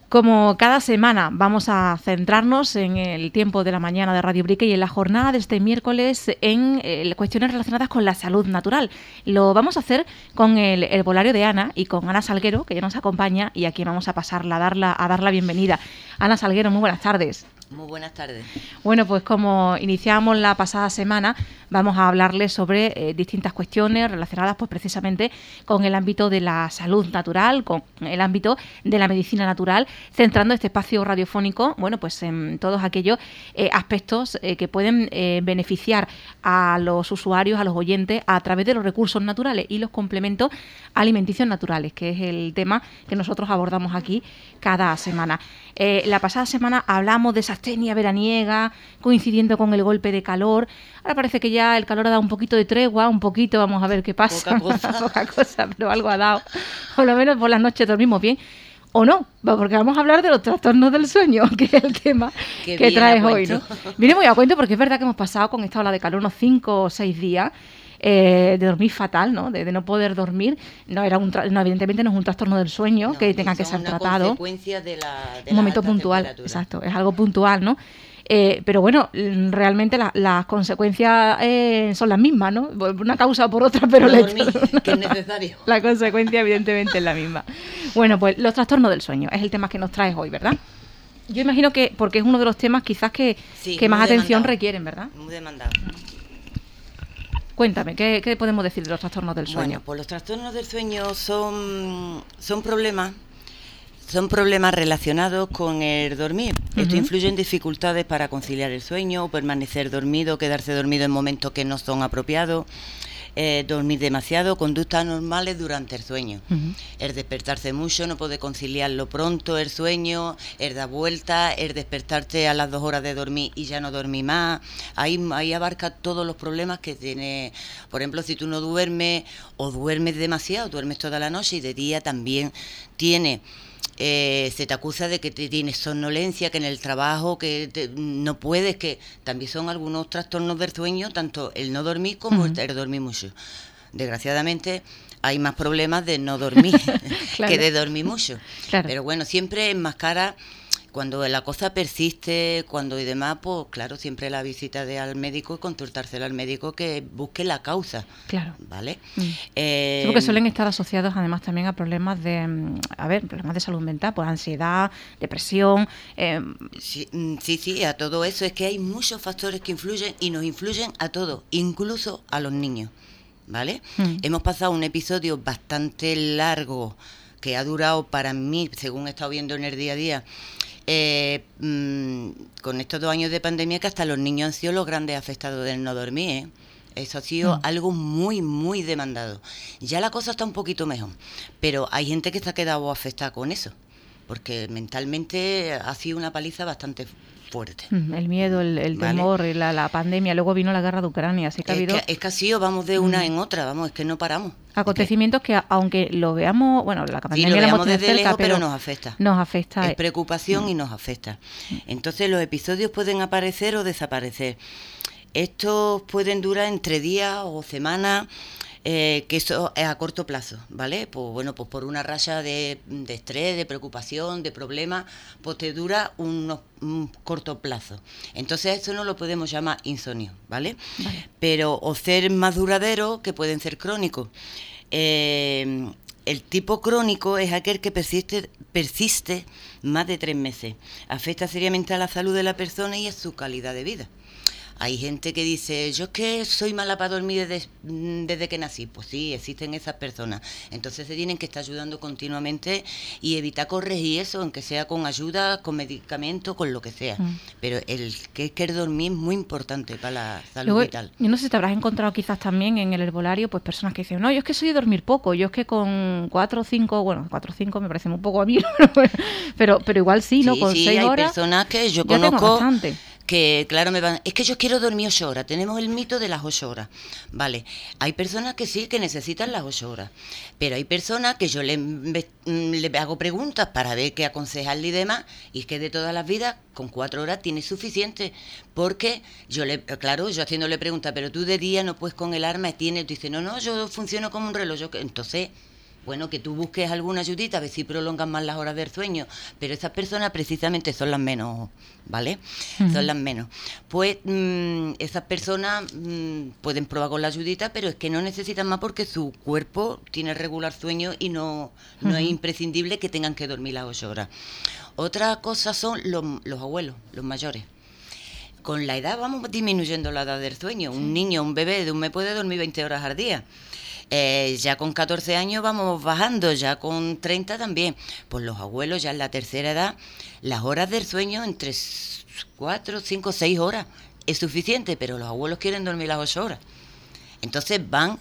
Como cada semana vamos a centrarnos en el tiempo de la mañana de Radio Brique y en la jornada de este miércoles en cuestiones relacionadas con la salud natural. Lo vamos a hacer con el herbolario de Ana y con Ana Salguero, que ya nos acompaña y a quien vamos a pasarla a dar la bienvenida. Ana Salguero, muy buenas tardes. Muy buenas tardes. Bueno, pues como iniciamos la pasada semana, vamos a hablarles sobre distintas cuestiones relacionadas pues precisamente con el ámbito de la salud natural, con el ámbito de la medicina natural, centrando este espacio radiofónico, bueno, pues en todos aquellos aspectos que pueden beneficiar a los usuarios, a los oyentes, a través de los recursos naturales y los complementos alimenticios naturales, que es el tema que nosotros abordamos aquí cada semana. La pasada semana hablamos de esa astenia veraniega, coincidiendo con el golpe de calor. Ahora parece que ya el calor ha dado un poquito de tregua, un poquito, vamos a ver qué pasa. Poca cosa, pero algo ha dado. Por lo menos por las noches dormimos bien. O no, porque vamos a hablar de los trastornos del sueño, que es el tema que traes hoy, ¿no? Viene muy a cuento porque es verdad que hemos pasado con esta ola de calor unos 5 o 6 días. De dormir fatal, ¿no? De no poder dormir. No, evidentemente no es un trastorno del sueño que tenga que ser tratado. Es una consecuencia de un momento puntual, exacto, es algo puntual, ¿no? Pero bueno, realmente las consecuencias son las mismas, ¿no? Una causa o por otra, pero no dormir, que es necesario. La consecuencia evidentemente es la misma. Bueno, pues los trastornos del sueño es el tema que nos traes hoy, ¿verdad? Yo imagino que porque es uno de los temas quizás que más atención requieren, ¿verdad? Muy demandado. Cuéntame, ¿qué podemos decir de los trastornos del sueño? Bueno, pues los trastornos del sueño son problemas relacionados con el dormir. Esto influye en dificultades para conciliar el sueño, permanecer dormido, quedarse dormido en momentos que no son apropiados, dormir demasiado, conductas anormales durante el sueño. El despertarse mucho, no poder conciliarlo pronto, el sueño, el dar vueltas, el despertarte a las 2 horas de dormir y ya no dormir más. Ahí abarca todos los problemas que tiene. Por ejemplo, si tú no duermes o duermes demasiado, duermes toda la noche y de día también tiene... se te acusa de que tienes somnolencia, que en el trabajo que no puedes, que también son algunos trastornos del sueño, tanto el no dormir como el dormir mucho. Desgraciadamente hay más problemas de no dormir claro. que de dormir mucho. Claro. Pero bueno, siempre enmascara cuando la cosa persiste, cuando y demás, pues claro, siempre la visita al médico y consultárselo al médico que busque la causa. Claro. ¿Vale? Sí, porque suelen estar asociados además también a problemas problemas de salud mental, pues ansiedad, depresión. Sí, a todo eso. Es que hay muchos factores que influyen y nos influyen a todos, incluso a los niños. ¿Vale? Hemos pasado un episodio bastante largo que ha durado para mí, según he estado viendo en el día a día, con estos 2 años de pandemia, que hasta los niños han sido los grandes afectados del no dormir, ¿eh? Eso ha sido algo muy, muy demandado. Ya la cosa está un poquito mejor, pero hay gente que se ha quedado afectada con eso, porque mentalmente ha sido una paliza bastante fuerte. El miedo, el temor, la pandemia, luego vino la guerra de Ucrania, así que ha habido... Es que ha sido, vamos de una en otra, vamos, es que no paramos. Acontecimientos que aunque lo veamos, bueno, la pandemia lo la veamos hemos desde cerca, lejos, pero nos afecta. Nos afecta. Es preocupación y nos afecta. Entonces los episodios pueden aparecer o desaparecer. Estos pueden durar entre días o semanas, que eso es a corto plazo, ¿vale? Pues bueno, pues por una racha de estrés, de preocupación, de problemas, pues te dura un corto plazo. Entonces eso no lo podemos llamar insomnio, ¿vale? Pero o ser más duradero, que pueden ser crónicos. El tipo crónico es aquel que persiste más de 3 meses. Afecta seriamente a la salud de la persona y a su calidad de vida. Hay gente que dice, yo es que soy mala para dormir desde que nací. Pues sí, existen esas personas. Entonces se tienen que estar ayudando continuamente y evitar corregir eso, aunque sea con ayuda, con medicamentos, con lo que sea. Pero el dormir es muy importante para la salud vital. Yo no sé si te habrás encontrado quizás también en el herbolario pues personas que dicen, no, yo es que soy de dormir poco, yo es que con 4 o 5 me parece muy poco a mí, pero igual sí, ¿no? Con 6 horas. Sí, hay personas que yo conozco que claro, es que yo quiero dormir 8 horas, tenemos el mito de las 8 horas, vale, hay personas que sí, que necesitan las 8 horas, pero hay personas que yo le hago preguntas para ver qué aconsejarle y demás, y es que de todas las vidas, con 4 horas tiene suficiente, porque yo haciéndole preguntas, pero tú de día no puedes con el arma, dice, no, yo funciono como un reloj, entonces... bueno, que tú busques alguna ayudita, a ver si prolongan más las horas del sueño, pero esas personas precisamente son las menos, ¿vale? Son las menos. Pues esas personas pueden probar con la ayudita, pero es que no necesitan más porque su cuerpo tiene regular sueño y no es imprescindible que tengan que dormir las 8 horas. Otra cosa son los abuelos, los mayores. Con la edad vamos disminuyendo la edad del sueño. Un niño, un bebé de un mes puede dormir 20 horas al día. Ya con 14 años vamos bajando, ya con 30 también. Pues los abuelos ya en la tercera edad, las horas del sueño entre 4, 5, 6 horas es suficiente, pero los abuelos quieren dormir las 8 horas. Entonces van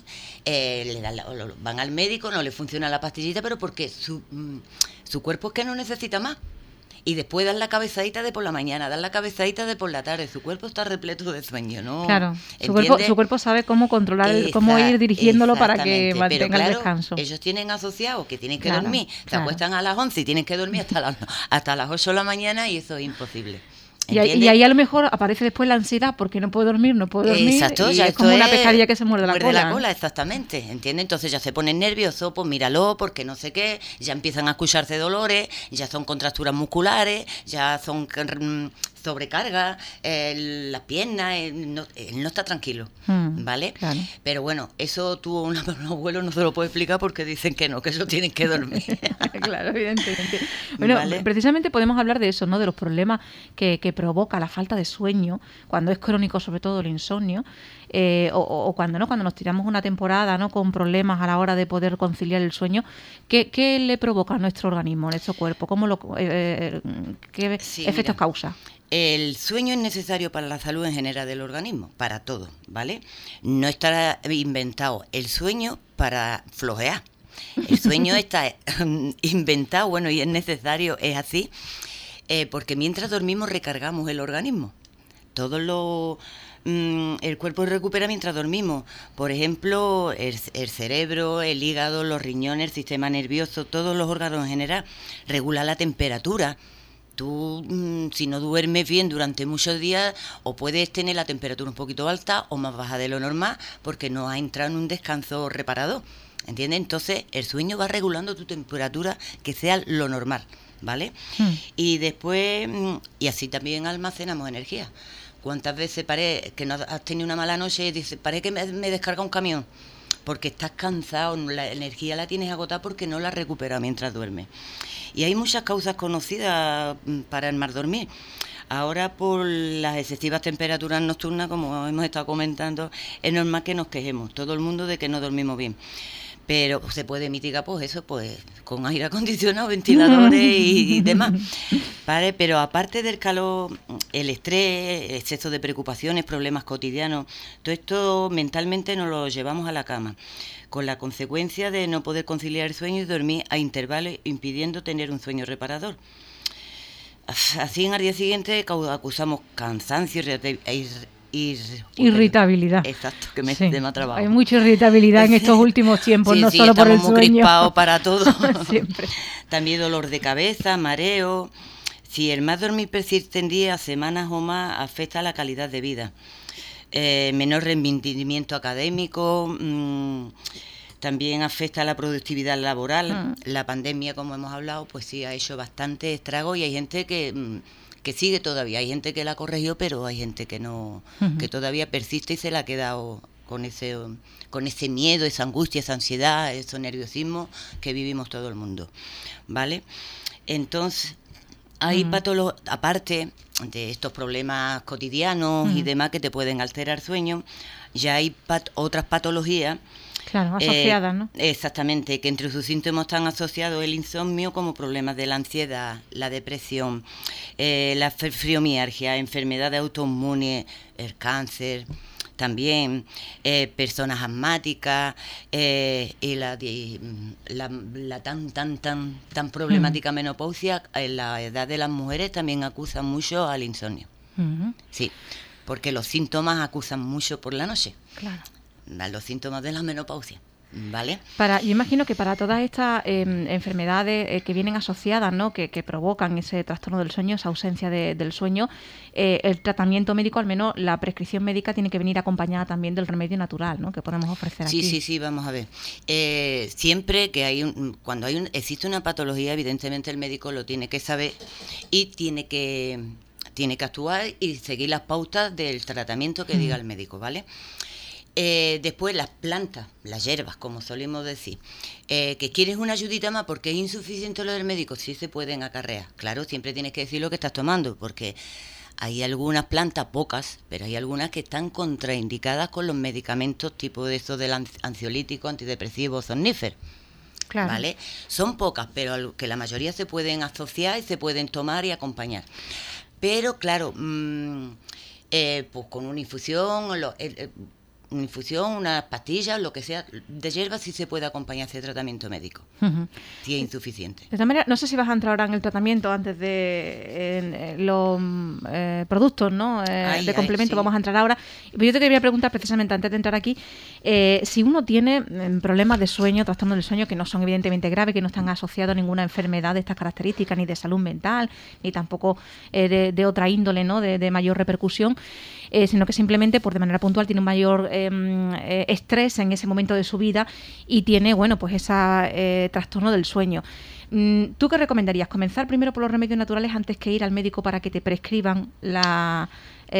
al médico, no le funciona la pastillita, pero porque su cuerpo es que no necesita más. Y después dan la cabezadita de por la mañana, dan la cabezadita de por la tarde. Su cuerpo está repleto de sueño, ¿no? Claro, su cuerpo sabe cómo controlar, cómo ir dirigiéndolo para que mantenga el descanso. Ellos tienen asociados que tienen que dormir, se acuestan a las 11 y tienen que dormir hasta las 8 de la mañana y eso es imposible. Y ahí a lo mejor aparece después la ansiedad porque no puedo dormir. Exacto, y ya es como una pescadilla que se muerde la cola. La cola, exactamente, ¿entiendes? Entonces ya se ponen nerviosos, pues míralo, porque no sé qué, ya empiezan a escucharse dolores, ya son contracturas musculares, ya son sobrecarga, las piernas, él no está tranquilo, ¿vale? Claro. Pero bueno, eso un abuelo no se lo puede explicar porque dicen que no, que eso tienen que dormir. Claro, evidentemente. Bueno, ¿vale? Precisamente podemos hablar de eso, ¿no? De los problemas que provoca la falta de sueño, cuando es crónico, sobre todo el insomnio, o cuando nos tiramos una temporada, ¿no? Con problemas a la hora de poder conciliar el sueño. ¿Qué le provoca a nuestro organismo, a nuestro cuerpo? ¿Qué efectos causa? El sueño es necesario para la salud en general del organismo, para todo, ¿vale? No estará inventado el sueño para flojear. El sueño está inventado, bueno, y es necesario, es así, porque mientras dormimos recargamos el organismo. El cuerpo recupera mientras dormimos. Por ejemplo, el cerebro, el hígado, los riñones, el sistema nervioso, todos los órganos en general, regula la temperatura. Tú, si no duermes bien durante muchos días, o puedes tener la temperatura un poquito alta o más baja de lo normal, porque no has entrado en un descanso reparador, ¿entiendes? Entonces, el sueño va regulando tu temperatura que sea lo normal, ¿vale? Y después, y así también almacenamos energía. ¿Cuántas veces que no has tenido una mala noche y dices, parece que me descarga un camión? Porque estás cansado, la energía la tienes agotada porque no la recuperas mientras duermes. Y hay muchas causas conocidas para el mal dormir. Ahora, por las excesivas temperaturas nocturnas, como hemos estado comentando, es normal que nos quejemos, todo el mundo, de que no dormimos bien. Pero se puede mitigar, pues eso, pues con aire acondicionado, ventiladores y demás. ¿Vale? Pero aparte del calor, el estrés, el exceso de preocupaciones, problemas cotidianos, todo esto mentalmente nos lo llevamos a la cama, con la consecuencia de no poder conciliar el sueño y dormir a intervalos, impidiendo tener un sueño reparador. Así, al día siguiente acusamos cansancio irritabilidad. Exacto, que me ha trabado. Hay mucha irritabilidad en estos últimos tiempos, no solo por el sueño. Estamos muy crispados para todo. Siempre. También dolor de cabeza, mareo. Si el mal dormir persiste en días, semanas o más, afecta a la calidad de vida. Menor rendimiento académico, también afecta a la productividad laboral. La pandemia, como hemos hablado, pues sí ha hecho bastante estrago, y hay gente que sigue todavía, hay gente que la corrigió, pero hay gente que no, que todavía persiste y se la ha quedado con ese miedo, esa angustia, esa ansiedad, ese nerviosismo que vivimos todo el mundo, ¿vale? Entonces, hay aparte de estos problemas cotidianos y demás que te pueden alterar sueño, ya hay otras patologías. Claro, asociadas, ¿no? Exactamente, que entre sus síntomas están asociados el insomnio, como problemas de la ansiedad, la depresión, la fibromialgia, enfermedades autoinmunes, el cáncer, también personas asmáticas, y la tan problemática menopausia en la edad de las mujeres también acusan mucho al insomnio. Sí, porque los síntomas acusan mucho por la noche. Claro. Los síntomas de la menopausia. ¿vale? Yo imagino que para todas estas enfermedades que vienen asociadas, ¿no? que provocan ese trastorno del sueño, esa ausencia del sueño, el tratamiento médico, al menos la prescripción médica, tiene que venir acompañada también del remedio natural, ¿no? que podemos ofrecer aquí. Sí, vamos a ver. Siempre que existe una patología, evidentemente el médico lo tiene que saber y tiene que actuar y seguir las pautas del tratamiento que diga el médico, ¿vale? Después las plantas, las hierbas, como solemos decir, que quieres una ayudita más porque es insuficiente lo del médico, sí se pueden acarrear. Claro, siempre tienes que decir lo que estás tomando, porque hay algunas plantas, pocas, pero hay algunas que están contraindicadas con los medicamentos tipo de esos del ansiolítico, antidepresivo, somnífero. Claro. ¿Vale? Son pocas, pero que la mayoría se pueden asociar y se pueden tomar y acompañar. Pero claro, pues con una infusión, unas pastillas, lo que sea, de hierbas sí se puede acompañar ese tratamiento médico, si es insuficiente. De todas maneras, no sé si vas a entrar ahora en el tratamiento antes de los productos, ¿no? De complemento, sí. Vamos a entrar ahora. Pero yo te quería preguntar, precisamente antes de entrar aquí, si uno tiene problemas de sueño, trastornos del sueño, que no son evidentemente graves, que no están asociados a ninguna enfermedad de estas características, ni de salud mental, ni tampoco de otra índole, ¿no? De mayor repercusión, sino que simplemente, de manera puntual, tiene un mayor estrés en ese momento de su vida y tiene, bueno, pues ese trastorno del sueño. ¿Tú qué recomendarías? ¿Comenzar primero por los remedios naturales antes que ir al médico para que te prescriban la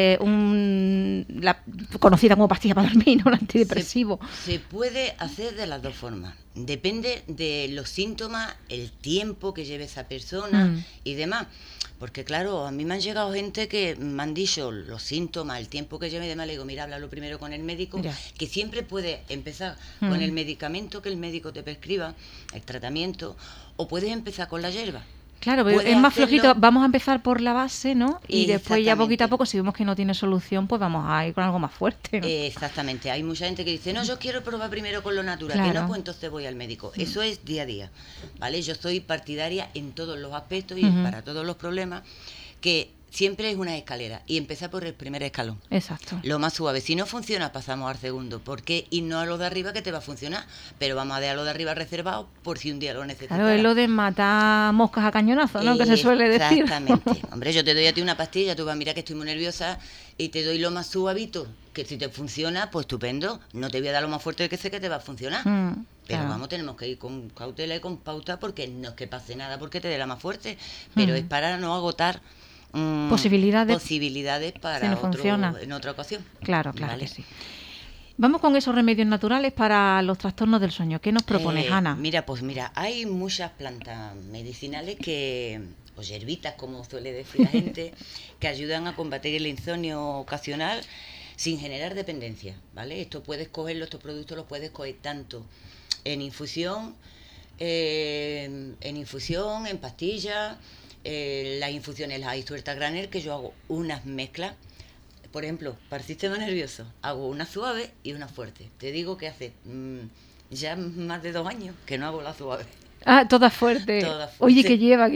conocida como pastilla para dormir, ¿no? Un antidepresivo? Se puede hacer de las dos formas. Depende de los síntomas, el tiempo que lleve esa persona y demás. Porque claro, a mí me han llegado gente que me han dicho los síntomas, el tiempo que lleve y demás. Le digo, mira, háblalo primero con el médico, que siempre puede empezar con el medicamento que el médico te prescriba, el tratamiento, o puedes empezar con la hierba. Claro, pero es más flojito, vamos a empezar por la base, ¿no? Y después ya poquito a poco, si vemos que no tiene solución, pues vamos a ir con algo más fuerte, ¿no? Exactamente, hay mucha gente que dice, no, yo quiero probar primero con lo natural, claro. Que no, pues entonces voy al médico. Eso es día a día, ¿vale? Yo soy partidaria en todos los aspectos y para todos los problemas, que siempre es una escalera y empezar por el primer escalón. Exacto. Lo más suave. Si no funciona, pasamos al segundo. ¿Por qué irnos a lo de arriba que te va a funcionar? Pero vamos a dejar lo de arriba reservado por si un día lo necesitas. Claro, es lo de matar moscas a cañonazo, ¿no? Que se suele decir. Exactamente. Hombre, yo te doy a ti una pastilla, tú vas a mirar que estoy muy nerviosa y te doy lo más suavito, que si te funciona, pues estupendo. No te voy a dar lo más fuerte que sé que te va a funcionar. Pero claro. Vamos, tenemos que ir con cautela y con pauta porque no es que pase nada porque te dé la más fuerte, pero es para no agotar posibilidades para en otra ocasión. Claro, ¿vale? Que sí. Vamos con esos remedios naturales para los trastornos del sueño. ¿Qué nos propones, Ana? Mira, hay muchas plantas medicinales o hierbitas, como suele decir la gente, que ayudan a combatir el insomnio ocasional sin generar dependencia, ¿vale? Estos productos los puedes coger tanto en infusión, en pastillas. Las infusiones las hay sueltas granel, que yo hago unas mezclas. Por ejemplo, para el sistema nervioso hago una suave y una fuerte. Te digo que hace ya más de 2 años que no hago la suave. Toda fuerte. Oye, ¿qué lleva?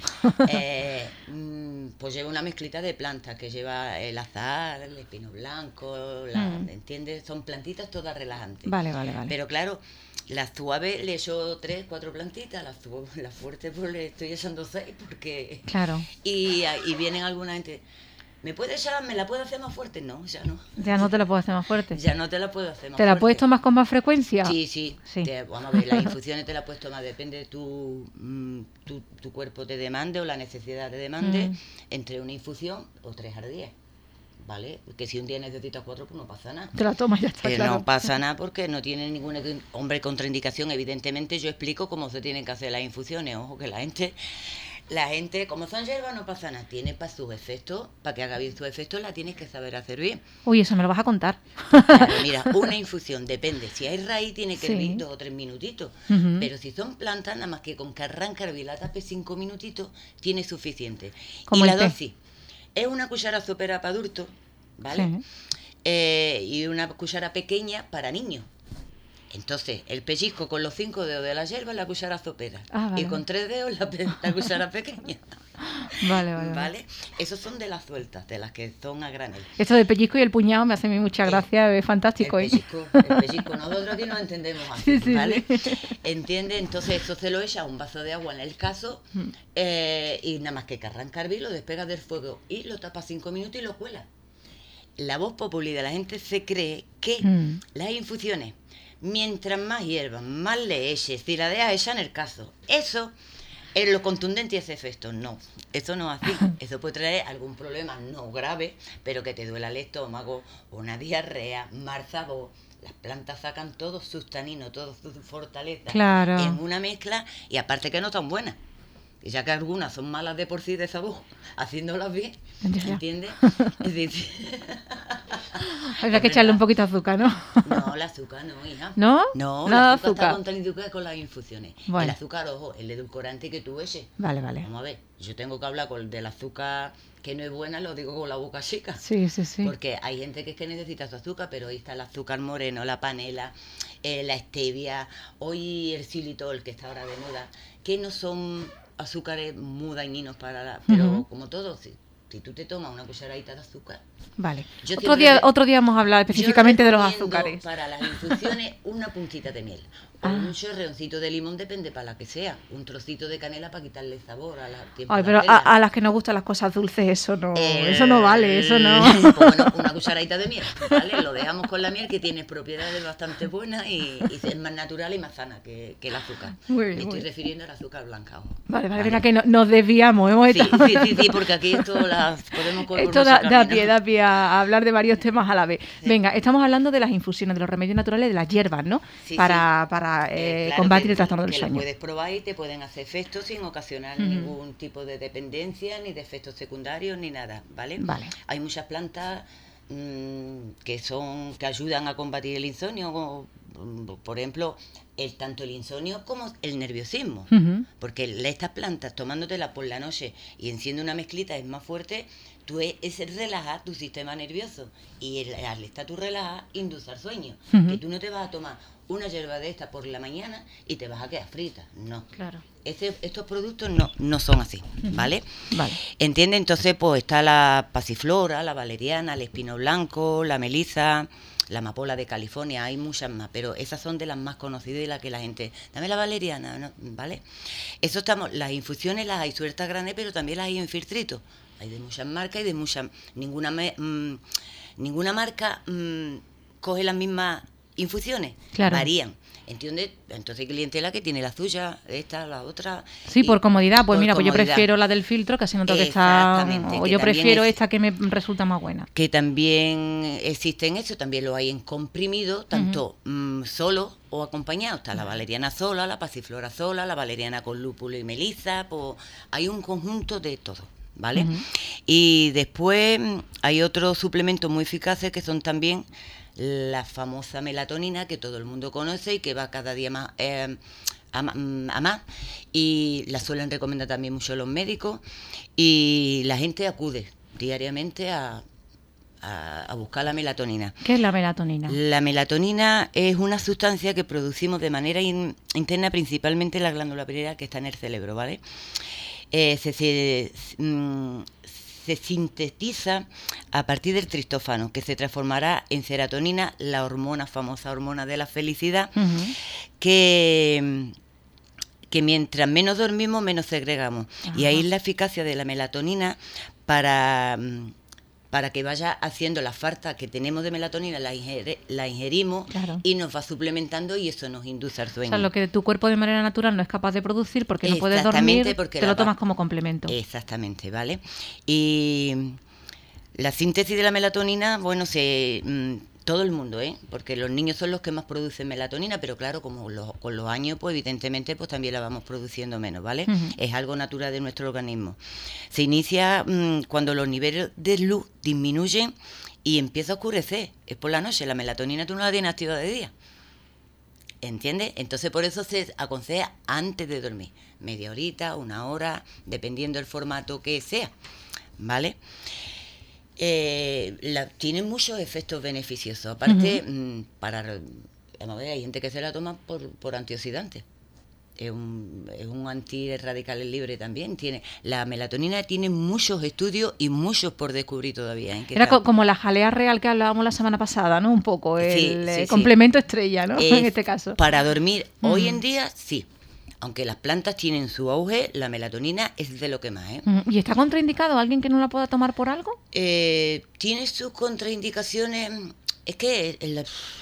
Pues lleva una mezclita de plantas que lleva el azahar, el espino blanco, ¿entiendes? Son plantitas todas relajantes. Vale. Pero claro, la suave le echo 3, 4 plantitas, la fuerte pues le estoy echando 6 porque... Claro. Y vienen alguna gente... ¿Me la puedo hacer más fuerte? No, ya no. Ya no te la puedo hacer más fuerte. Ya no te la puedo hacer más fuerte. ¿Te la puedes tomar con más frecuencia? Sí. Vamos a ver, las infusiones te las puedes tomar, depende de tu cuerpo te demande o la necesidad te demande, entre una infusión o 3 al día. ¿Vale? Que si un día necesitas 4, pues no pasa nada. Te la tomas, ya está, claro. No pasa nada porque no tiene ninguna contraindicación. Evidentemente yo explico cómo se tienen que hacer las infusiones. Ojo que la gente, como son hierbas, no pasa nada. Tiene para sus efectos, para que haga bien sus efectos, la tienes que saber hacer bien. Uy, eso me lo vas a contar. Claro, mira, una infusión, depende. Si hay raíz, tiene que hervir 2 o 3 minutitos. Pero si son plantas, nada más que con que arranca hervir la tape 5 minutitos, tiene suficiente. Y la dosis es una cuchara sopera para adultos, ¿vale? Y una cuchara pequeña para niños. Entonces, el pellizco con los 5 dedos de la hierba es la cuchara sopera. Vale. Y con 3 dedos la cuchara pequeña. ¿Vale? Esos son de las sueltas, de las que son a granel. Esto del pellizco y el puñado me hace a mí mucha gracia, es fantástico. El pellizco, nosotros aquí nos entendemos así, ¿vale? ¿Entiendes? Entonces eso se lo echa a un vaso de agua en el caso y nada más que arrancar bien, lo despegas del fuego y lo tapas 5 minutos y lo cuelas. La voz popular de la gente se cree que las infusiones, mientras más hierbas, más le eches, si la dejas hecha en el caso, eso es lo contundente y ese efecto. No, eso no es así. Eso puede traer algún problema no grave, pero que te duela el estómago, una diarrea, mal sabor. Las plantas sacan todos sus taninos, toda su fortaleza en una mezcla y aparte que no están buenas. Y ya que algunas son malas de por sí de sabor, haciéndolas bien, ¿entiendes? Habría que echarle un poquito de azúcar, ¿no? No, el azúcar no, hija. ¿No? No, nada el azúcar está contraindicado con las infusiones. Bueno. El azúcar, ojo, el edulcorante que tú eches. Vale. Vamos a ver, yo tengo que hablar del azúcar que no es buena, lo digo con la boca chica. Sí. Porque hay gente que es que necesita su azúcar, pero ahí está el azúcar moreno, la panela, la stevia, hoy el xilitol, que está ahora de moda, que no son azúcares muy dañinos para la... Pero como todo, si tú te tomas una cucharadita de azúcar... Vale. Otro día vamos a hablar específicamente de los azúcares. Para las infusiones, una puntita de miel. O un chorreoncito de limón, depende para la que sea. Un trocito de canela para quitarle sabor a la tiempo. Ay, pero a las que nos gustan las cosas dulces, eso no vale, eso no. Pues bueno, una cucharadita de miel, ¿vale? Lo dejamos con la miel, que tiene propiedades bastante buenas y es más natural y más sana que el azúcar. Muy bien, Me estoy refiriendo al azúcar blanca. Vale, venga, que nos desviamos. Sí, porque aquí esto esto da pie a hablar de varios temas a la vez. Sí. Venga, estamos hablando de las infusiones, de los remedios naturales, de las hierbas, ¿no? Para combatir el trastorno del sueño. Lo puedes probar y te pueden hacer efectos sin ocasionar ningún tipo de dependencia, ni de efectos secundarios, ni nada, ¿vale? Hay muchas plantas que ayudan a combatir el insomnio, por ejemplo, tanto el insomnio como el nerviosismo, porque estas plantas, tomándotelas por la noche y enciende una mezclita, es más fuerte, es relajar tu sistema nervioso y al estar tú relajada, induce al sueño, que tú no te vas a tomar una hierba de esta por la mañana y te vas a quedar frita, no. Claro. Estos productos no son así, ¿vale? ¿Entiendes? Entonces, pues está la pasiflora, la valeriana, el espino blanco, la melisa, la amapola de California, hay muchas más, pero esas son de las más conocidas y las que la gente... Dame la valeriana, ¿no? ¿Vale? Las infusiones las hay sueltas grandes, pero también las hay en filtritos. Hay de muchas marcas y de muchas... Ninguna marca coge las mismas infusiones. Varían. ¿Entiendes? Entonces hay clientela que tiene la suya, esta, la otra... Sí, por comodidad. Pues mira, yo prefiero la del filtro, que así noto que está... O yo prefiero esta que me resulta más buena. Que también existe en eso, también lo hay en comprimido, tanto solo o acompañado. Está la valeriana sola, la pasiflora sola, la valeriana con lúpulo y melisa, pues hay un conjunto de todo, ¿vale? Y después hay otros suplementos muy eficaces que son también la famosa melatonina, que todo el mundo conoce y que va cada día más a más, y la suelen recomendar también mucho los médicos, y la gente acude diariamente a buscar la melatonina. ¿Qué es la melatonina? La melatonina es una sustancia que producimos de manera interna, principalmente en la glándula pineal, que está en el cerebro, ¿vale? Se sintetiza a partir del tristófano, que se transformará en serotonina, la famosa hormona de la felicidad, que mientras menos dormimos, menos segregamos. Y ahí es la eficacia de la melatonina para que vaya haciendo la falta que tenemos de melatonina, la ingerimos y nos va suplementando y eso nos induce al sueño. O sea, lo que tu cuerpo de manera natural no es capaz de producir porque no puedes dormir, te lo tomas como complemento. Exactamente, ¿vale? Y la síntesis de la melatonina, bueno, todo el mundo, porque los niños son los que más producen melatonina, pero claro, como con los años, pues evidentemente pues también la vamos produciendo menos, ¿vale? Es algo natural de nuestro organismo. Se inicia cuando los niveles de luz disminuyen y empieza a oscurecer. Es por la noche, la melatonina tú no la tienes activa de día. ¿Entiendes? Entonces por eso se aconseja antes de dormir, media horita, una hora, dependiendo del formato que sea, ¿vale? Tiene muchos efectos beneficiosos. Aparte, hay gente que se la toma por antioxidante. es un antirradicales libre también. La melatonina tiene muchos estudios y muchos por descubrir todavía. Era como la jalea real que hablábamos la semana pasada, ¿no? Un poco, el sí, complemento estrella, ¿no? En este caso. Para dormir, hoy en día, sí. Aunque las plantas tienen su auge, la melatonina es de lo que más, ¿eh? ¿Y está contraindicado alguien que no la pueda tomar por algo? Tiene sus contraindicaciones. Es que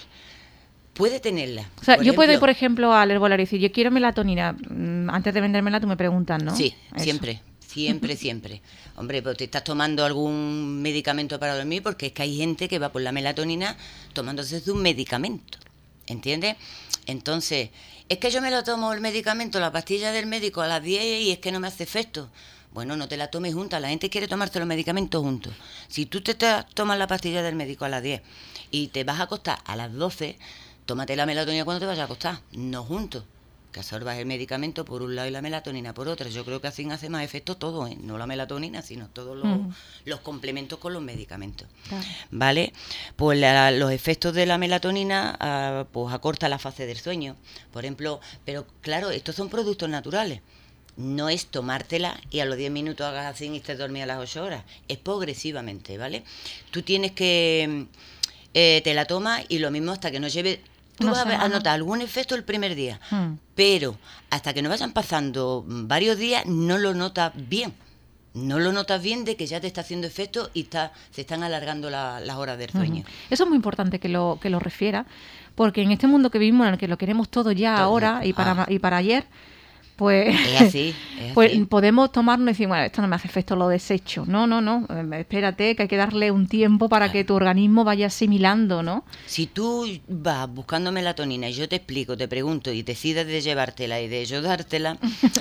puede tenerla. O sea, yo puedo ir, por ejemplo, al herbolario y decir, yo quiero melatonina. Antes de vendérmela, tú me preguntas, ¿no? Sí, Eso. siempre. Hombre, pues te estás tomando algún medicamento para dormir, porque es que hay gente que va por la melatonina tomándose un medicamento, ¿entiendes? Entonces, es que yo me lo tomo el medicamento, la pastilla del médico a las 10 y es que no me hace efecto. Bueno, no te la tomes juntas, la gente quiere tomarte los medicamentos juntos. Si tú tomas la pastilla del médico a las 10 y te vas a acostar a las 12, tómate la melatonina cuando te vayas a acostar, no juntos. Que absorbas el medicamento por un lado y la melatonina por otro. Yo creo que así hace más efecto todo, ¿eh? No la melatonina, sino todos los complementos con los medicamentos. Claro. ¿Vale? Pues los efectos de la melatonina pues acorta la fase del sueño, por ejemplo. Pero claro, estos son productos naturales. No es tomártela y a los 10 minutos hagas así y estés dormida a las 8 horas. Es progresivamente, ¿vale? Tú tienes que... te la tomas y lo mismo hasta que no lleve... Tú vas a notar algún efecto el primer día, pero hasta que no vayan pasando varios días no lo notas bien. No lo notas bien de que ya te está haciendo efecto y se están alargando las horas del sueño. Eso es muy importante que lo refiera, porque en este mundo que vivimos, en el que lo queremos todo ya, ahora y para ayer, pues, es así. Pues podemos tomarnos y decir, bueno, esto no me hace efecto, lo desecho. No, espérate, que hay que darle un tiempo para que tu organismo vaya asimilando, ¿no? Si tú vas buscando melatonina y yo te explico, te pregunto y decides de llevártela y de yo dártela,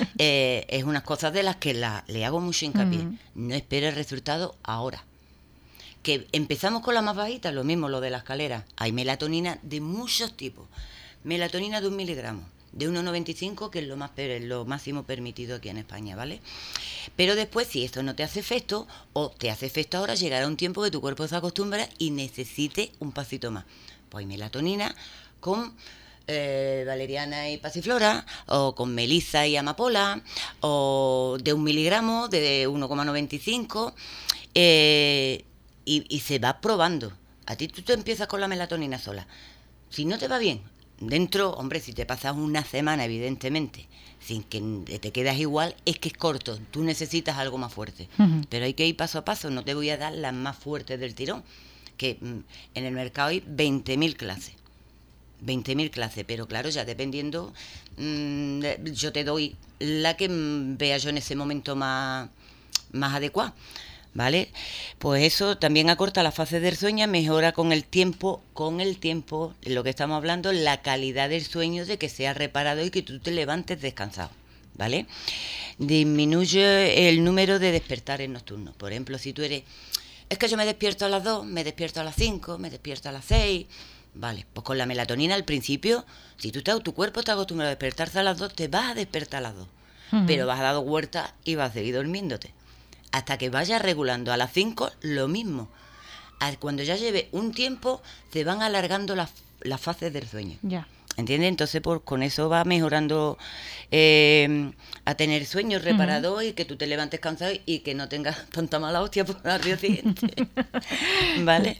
es unas cosas de las que le hago mucho hincapié. No esperes resultados ahora. Que empezamos con la más bajita, lo mismo, lo de la escalera. Hay melatonina de muchos tipos. Melatonina de 1 miligramo. De 1,95, que es lo máximo permitido aquí en España, ¿vale? Pero después, si esto no te hace efecto, o te hace efecto ahora, llegará un tiempo que tu cuerpo se acostumbra y necesite un pasito más. Pues hay melatonina con valeriana y pasiflora, o con melisa y amapola, o de 1 miligramo, de 1,95, y se va probando. A ti tú te empiezas con la melatonina sola. Si no te va bien, dentro, hombre, si te pasas una semana, evidentemente, sin que te quedas igual, es que es corto. Tú necesitas algo más fuerte. Pero hay que ir paso a paso. No te voy a dar las más fuertes del tirón. Que en el mercado hay 20.000 clases. 20.000 clases. Pero claro, ya dependiendo, yo te doy la que vea yo en ese momento más adecuada. ¿Vale? Pues eso también acorta la fase del sueño, mejora con el tiempo, lo que estamos hablando, la calidad del sueño, de que sea reparado y que tú te levantes descansado, ¿vale? Disminuye el número de despertares nocturnos. Por ejemplo, si tú es que yo me despierto a las 2, me despierto a las 5, me despierto a las 6, vale, pues con la melatonina al principio, si tu cuerpo está acostumbrado a despertarse a las 2, te vas a despertar a las 2, pero vas a dar vueltas y vas a seguir durmiéndote. Hasta que vayas regulando. A las 5, lo mismo. Cuando ya lleve un tiempo, se van alargando las fases del sueño. Ya. ¿Entiendes? Entonces, pues con eso va mejorando a tener sueño reparador y que tú te levantes cansado y que no tengas tanta mala hostia por el día siguiente. ¿Vale?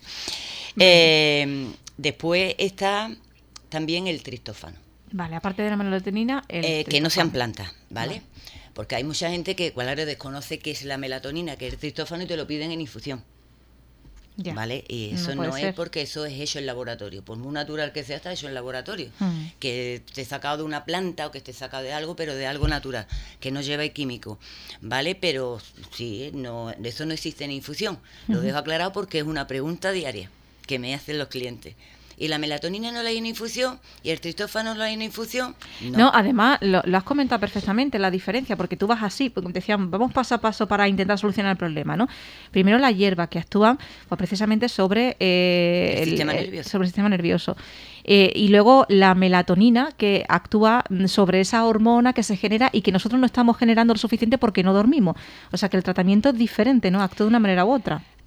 Después está también el triptófano. Vale, aparte de la melatonina, que no sean plantas, ¿vale? Porque hay mucha gente que, claro, desconoce qué es la melatonina, que es el triptófano, y te lo piden en infusión. Ya. ¿Vale? Y eso no es porque eso es hecho en laboratorio. Por muy natural que sea, está hecho en laboratorio. Que esté sacado de una planta o que esté sacado de algo, pero de algo natural, que no lleva químico. ¿Vale? Pero sí, no, eso no existe en infusión. Lo dejo aclarado porque es una pregunta diaria que me hacen los clientes. ¿Y la melatonina no la hay en infusión? ¿Y el triptófano no la hay en infusión? No, además, lo has comentado perfectamente, la diferencia, porque tú vas así, porque decíamos, vamos paso a paso para intentar solucionar el problema, ¿no? Primero las hierbas que actúan pues, precisamente sobre el sistema nervioso. Y luego la melatonina, que actúa sobre esa hormona que se genera y que nosotros no estamos generando lo suficiente porque no dormimos. O sea que el tratamiento es diferente, ¿no? Actúa de una manera u otra.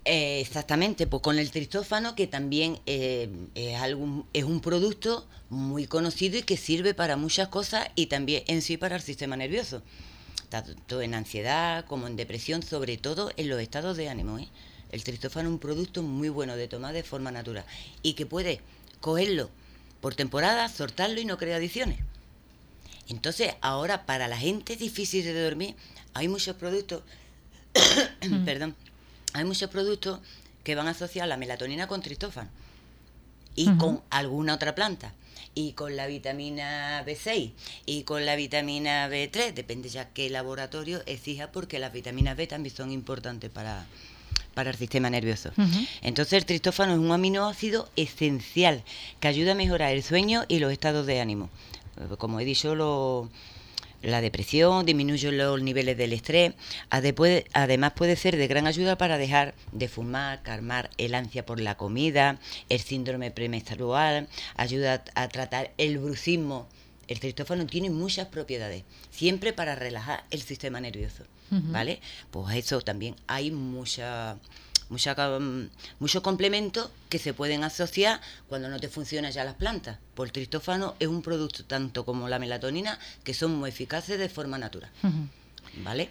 Exactamente, pues con el triptófano, que también es un producto muy conocido y que sirve para muchas cosas y también en sí para el sistema nervioso, tanto en ansiedad como en depresión, sobre todo en los estados de ánimo. El triptófano es un producto muy bueno de tomar de forma natural y que puedes cogerlo por temporada, soltarlo y no crea adicciones. Entonces, ahora para la gente difícil de dormir, hay muchos productos, perdón, hay muchos productos que van a asociar la melatonina con triptófano y con alguna otra planta, y con la vitamina B6 y con la vitamina B3, depende ya qué laboratorio exija, porque las vitaminas B también son importantes para el sistema nervioso. Entonces el triptófano es un aminoácido esencial que ayuda a mejorar el sueño y los estados de ánimo. Como he dicho, la depresión, disminuye los niveles del estrés. Además puede ser de gran ayuda para dejar de fumar, calmar el ansia por la comida, el síndrome premenstrual, ayuda a tratar el bruxismo. El triptófano tiene muchas propiedades, siempre para relajar el sistema nervioso, ¿vale? Pues eso también hay muchos complementos que se pueden asociar cuando no te funcionan ya las plantas. Pues el triptófano es un producto, tanto como la melatonina, que son muy eficaces de forma natural, ¿vale?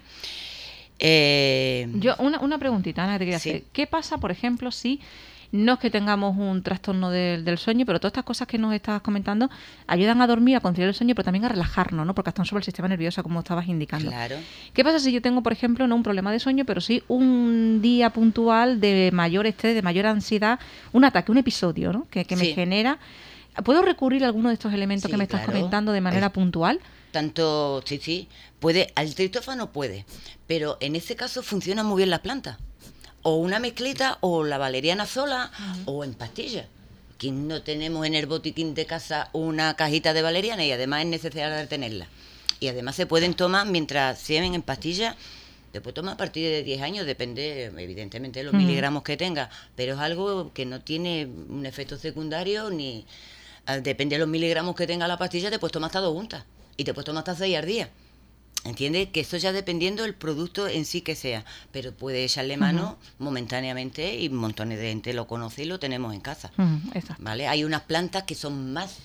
Yo una preguntita, Ana, que te quería hacer. ¿Qué pasa, por ejemplo, si no es que tengamos un trastorno del sueño, pero todas estas cosas que nos estabas comentando ayudan a dormir, a conciliar el sueño, pero también a relajarnos, ¿no? Porque están sobre el sistema nervioso, como estabas indicando. Claro. ¿Qué pasa si yo tengo, por ejemplo, no un problema de sueño, pero sí un día puntual de mayor estrés, de mayor ansiedad, un ataque, un episodio, ¿no? que me genera? ¿Puedo recurrir a alguno de estos elementos que me estás comentando de manera puntual? Tanto, sí, puede, al triptófano puede, pero en ese caso funciona muy bien la planta. O una mezclita, o la valeriana sola, o en pastillas. Aquí no tenemos en el botiquín de casa una cajita de valeriana, y además es necesario tenerla. Y además se pueden tomar mientras se ven en pastillas. Se puede tomar a partir de 10 años, depende evidentemente de los miligramos que tenga, pero es algo que no tiene un efecto secundario, ni depende de los miligramos que tenga la pastilla, te puedes tomar hasta 2 juntas y te puedes tomar hasta 6 al día. ¿Entiendes? Que eso ya dependiendo del producto en sí que sea, pero puede echarle mano momentáneamente, y montones de gente lo conoce y lo tenemos en casa. ¿Vale? Hay unas plantas que son más,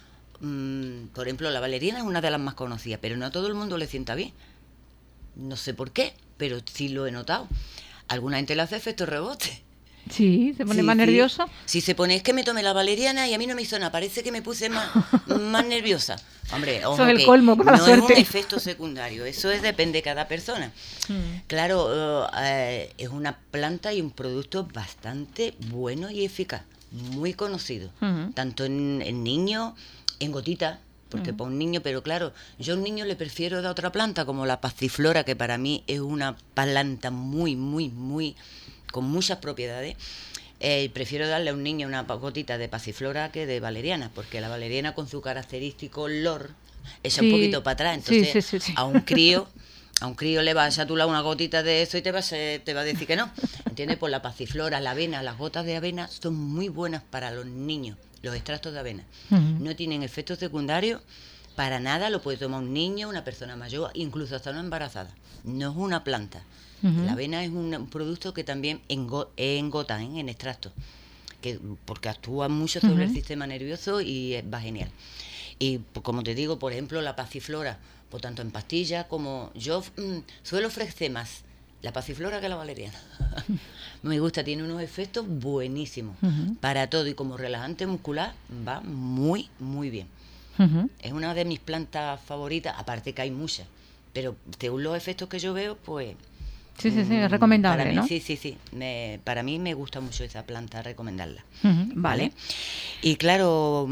por ejemplo, la valeriana es una de las más conocidas, pero no a todo el mundo le sienta bien. No sé por qué, pero sí lo he notado. Alguna gente le hace efecto rebote. Sí, se pone más nervioso. Sí, se pone, es que me tomé la valeriana y a mí no me hizo nada, parece que me puse más nerviosa. Hombre, ojo, eso es el colmo, con la suerte. No es un efecto secundario, eso depende de cada persona. Claro, es una planta y un producto bastante bueno y eficaz, muy conocido, tanto en niños, en gotitas, porque para un niño, pero claro, yo a un niño le prefiero dar otra planta, como la pasiflora, que para mí es una planta muy, muy, muy, con muchas propiedades. Prefiero darle a un niño una gotita de pasiflora que de valeriana, porque la valeriana, con su característico olor, echa un poquito para atrás. Entonces, a un crío le vas a echar tú una gotita de eso y te va a decir que no. ¿Entiendes? Pues la pasiflora, la avena, las gotas de avena son muy buenas para los niños, los extractos de avena. No tienen efectos secundarios para nada, lo puede tomar un niño, una persona mayor, incluso hasta una embarazada. No es una planta. La avena es un producto que también en gota, en extracto, porque actúa mucho sobre el sistema nervioso y va genial. Y como te digo, por ejemplo, la pasiflora, por tanto en pastillas como yo suelo ofrecer más la pasiflora que la valeriana. Me gusta, tiene unos efectos buenísimos para todo, y como relajante muscular va muy, muy bien. Es una de mis plantas favoritas, aparte que hay muchas, pero según los efectos que yo veo, pues... Sí, es recomendable, para mí, ¿no? Sí. Para mí me gusta mucho esa planta, recomendarla. Vale. Y claro,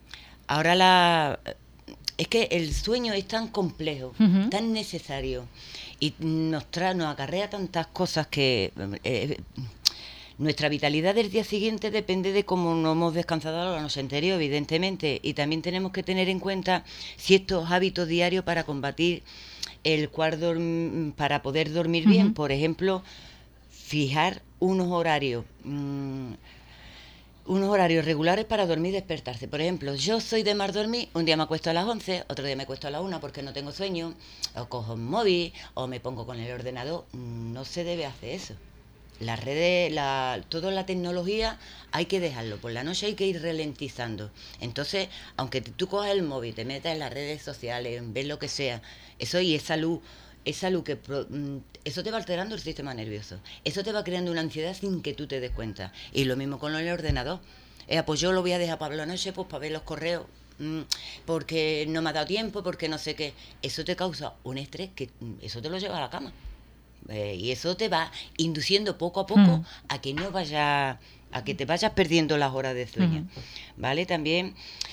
ahora es que el sueño es tan complejo, tan necesario, y nos acarrea tantas cosas que nuestra vitalidad del día siguiente depende de cómo nos hemos descansado la noche anterior, evidentemente, y también tenemos que tener en cuenta ciertos hábitos diarios para combatir el cuarto, para poder dormir bien. Por ejemplo, fijar unos horarios regulares para dormir y despertarse. Por ejemplo, yo soy de mal dormir, un día me acuesto a las 11, otro día me acuesto a las 1 porque no tengo sueño, o cojo un móvil, o me pongo con el ordenador. No se debe hacer eso. Las redes, toda la tecnología hay que dejarlo. Por la noche hay que ir ralentizando. Entonces, aunque tú cojas el móvil, te metas en las redes sociales, ves lo que sea, eso y esa luz que eso te va alterando el sistema nervioso. Eso te va creando una ansiedad sin que tú te des cuenta. Y lo mismo con el ordenador. Pues yo lo voy a dejar para la noche, pues para ver los correos, porque no me ha dado tiempo, porque no sé qué. Eso te causa un estrés que eso te lo lleva a la cama. Y eso te va induciendo poco a poco a que a que te vayas perdiendo las horas de sueño. ¿Vale? También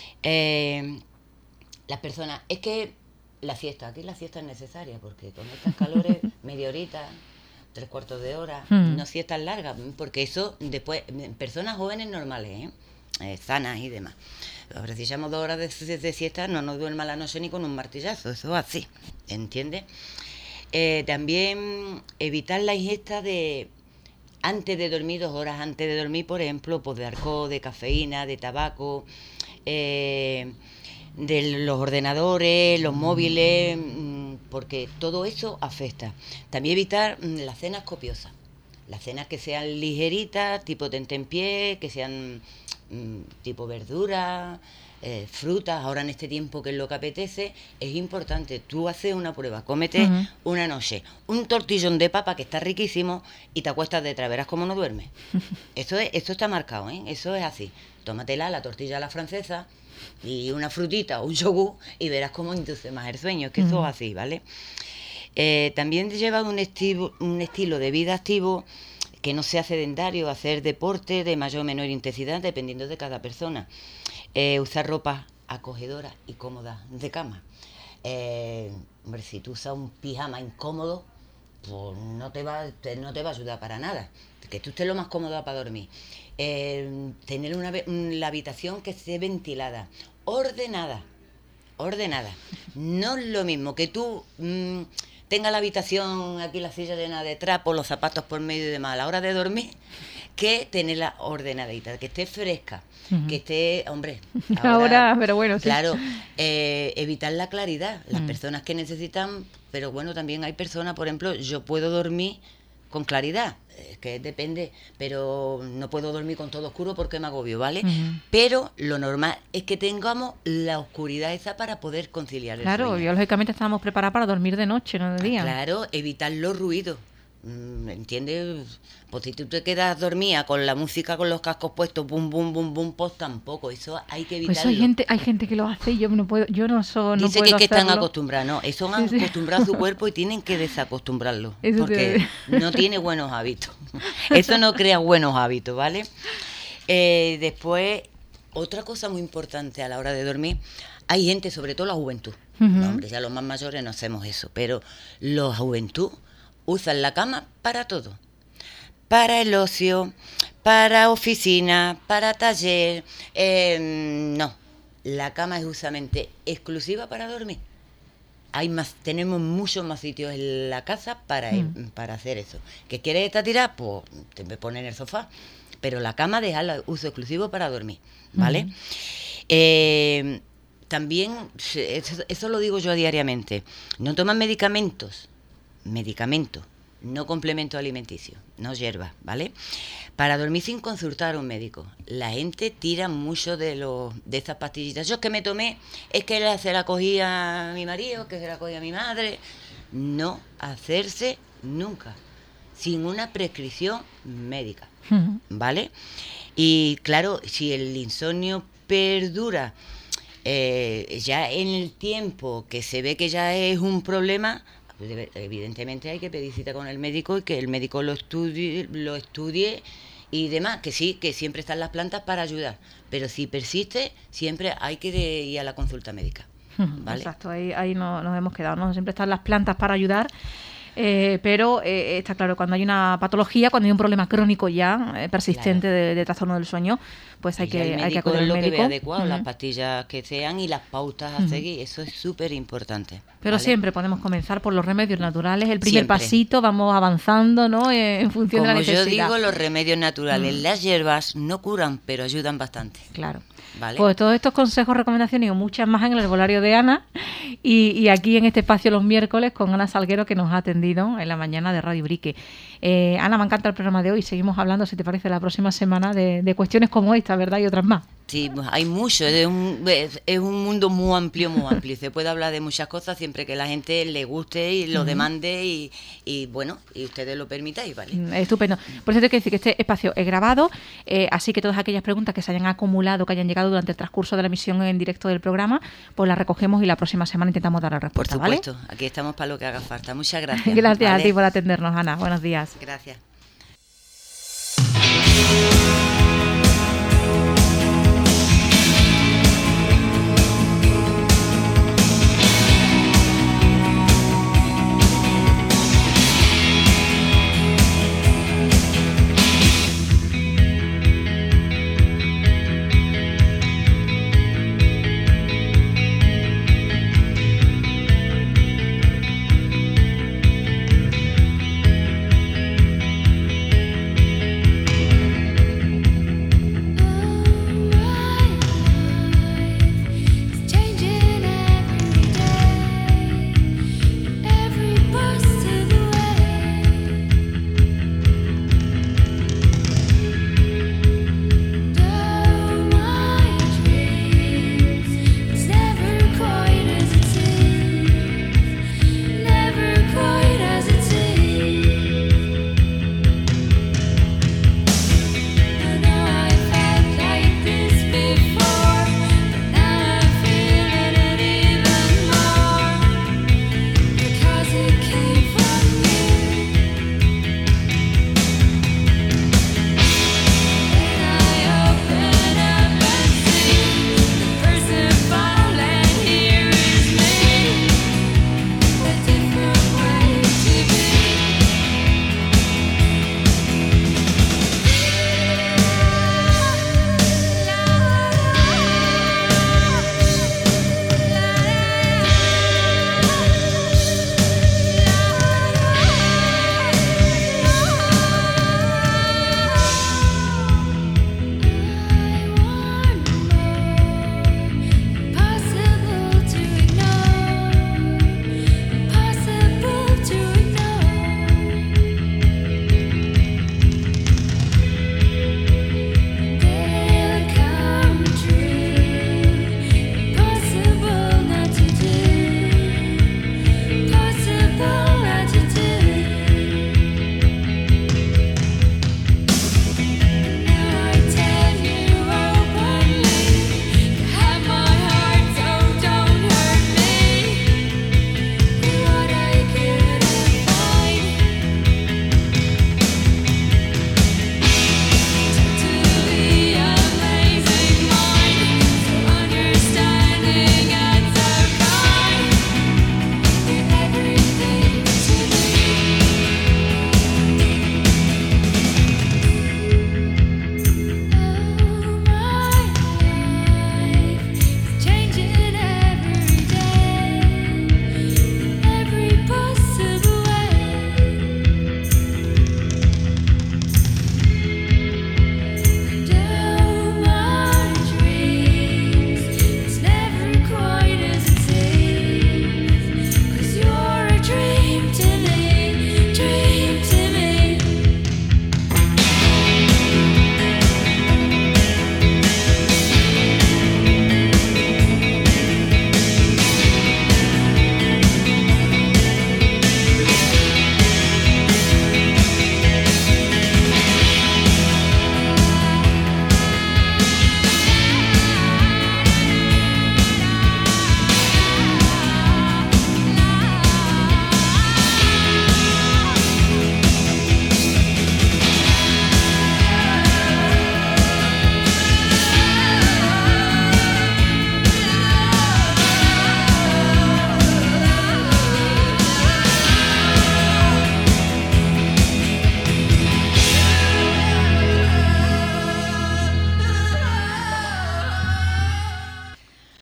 las personas, es que aquí la siesta es necesaria, porque con estas calores, media horita, 3/4 de hora, no siestas largas, porque eso después, personas jóvenes normales, sanas y demás, precisamos 2 horas de siesta, no nos duerma la noche ni con un martillazo, eso es así, ¿entiendes? También evitar la ingesta antes de dormir, 2 horas antes de dormir, por ejemplo, pues de alcohol, de cafeína, de tabaco, de los ordenadores, los móviles, porque todo eso afecta. También evitar las cenas copiosas, las cenas que sean ligeritas, tipo tentempié, que sean tipo verduras, frutas. Ahora en este tiempo, que es lo que apetece, es importante. Tú haces una prueba, cómete una noche un tortillón de papa que está riquísimo y te acuestas detrás, verás cómo no duermes. Esto está marcado, eso es así. Tómatela, la tortilla a la francesa y una frutita o un yogur y verás cómo induce más el sueño, que eso es así, ¿vale? También lleva un estilo de vida activo, que no sea sedentario, hacer deporte de mayor o menor intensidad dependiendo de cada persona. Usar ropa acogedora y cómoda de cama. Hombre, si tú usas un pijama incómodo, pues no te va a ayudar para nada. Que tú estés lo más cómoda para dormir. Tener la habitación que esté ventilada, ordenada. No es lo mismo que tú tengas la habitación, aquí la silla llena de trapos, los zapatos por medio y demás a la hora de dormir, que tenerla ordenadita, que esté fresca, que esté, hombre, ahora pero bueno, sí. Claro, evitar la claridad, las personas que necesitan, pero bueno, también hay personas, por ejemplo, yo puedo dormir con claridad, es que depende, pero no puedo dormir con todo oscuro porque me agobio, ¿vale? Pero lo normal es que tengamos la oscuridad esa para poder conciliar el sueño. Claro, biológicamente estamos preparados para dormir de noche, no de día. Claro, evitar los ruidos. ¿Entiendes? Pues si tú te quedas dormida con la música, con los cascos puestos, bum, bum, bum, bum, pues tampoco. Eso hay que evitarlo. Pues hay gente que lo hace y yo no puedo. Dice que están acostumbrados, no. Eso han acostumbrado a su cuerpo y tienen que desacostumbrarlo. Porque no tiene buenos hábitos. Eso no crea buenos hábitos, ¿vale? Después, otra cosa muy importante a la hora de dormir, hay gente, sobre todo la juventud. No, hombre, ya los más mayores no hacemos eso, pero la juventud usan la cama para todo. Para el ocio, para oficina, para taller. No, la cama es justamente exclusiva para dormir. Tenemos muchos más sitios en la casa para hacer eso. ¿Que quieres estar tirada? Pues te pones en el sofá. Pero la cama dejarla uso exclusivo para dormir, ¿vale? También, eso lo digo yo diariamente, no toman medicamentos, no complemento alimenticio, no hierbas, ¿vale? Para dormir sin consultar a un médico. La gente tira mucho de esas pastillitas. Yo que me tomé, es que se la cogía a mi marido, que se la cogía a mi madre. No hacerse nunca, sin una prescripción médica, ¿vale? Y claro, si el insomnio perdura ya en el tiempo que se ve que ya es un problema, pues evidentemente hay que pedir cita con el médico y que el médico lo estudie y demás, que sí, que siempre están las plantas para ayudar, pero si persiste, siempre hay que ir a la consulta médica, ¿vale? Exacto, ahí nos hemos quedado, ¿no? Siempre están las plantas para ayudar. Pero está claro, cuando hay una patología, cuando hay un problema crónico ya persistente, claro, de trastorno del sueño, pues hay que acudir al médico. Que vea adecuado, las pastillas que sean y las pautas a seguir, eso es súper importante. Pero ¿vale? Siempre podemos comenzar por los remedios naturales, el primer pasito, vamos avanzando, ¿no? En función de la necesidad. Como yo digo, los remedios naturales, las hierbas no curan, pero ayudan bastante. Claro. ¿Vale? Pues todos estos consejos, recomendaciones y muchas más en el herbolario de Ana y aquí en este espacio los miércoles con Ana Salguero, que nos ha atendido encendido en la mañana de Radio Brique. Ana, me encanta el programa de hoy. Seguimos hablando, si te parece, la próxima semana de cuestiones como esta, ¿verdad? Y otras más. Sí, hay mucho, es un mundo muy amplio, se puede hablar de muchas cosas siempre que la gente le guste y lo demande y bueno, y ustedes lo permitáis, ¿vale? Estupendo. Por eso tengo que decir que este espacio es grabado, así que todas aquellas preguntas que se hayan acumulado, que hayan llegado durante el transcurso de la emisión en directo del programa, pues las recogemos y la próxima semana intentamos dar la respuesta. Por supuesto, ¿vale? Aquí estamos para lo que haga falta. Muchas gracias. Gracias a ti por atendernos, Ana. Buenos días. Gracias.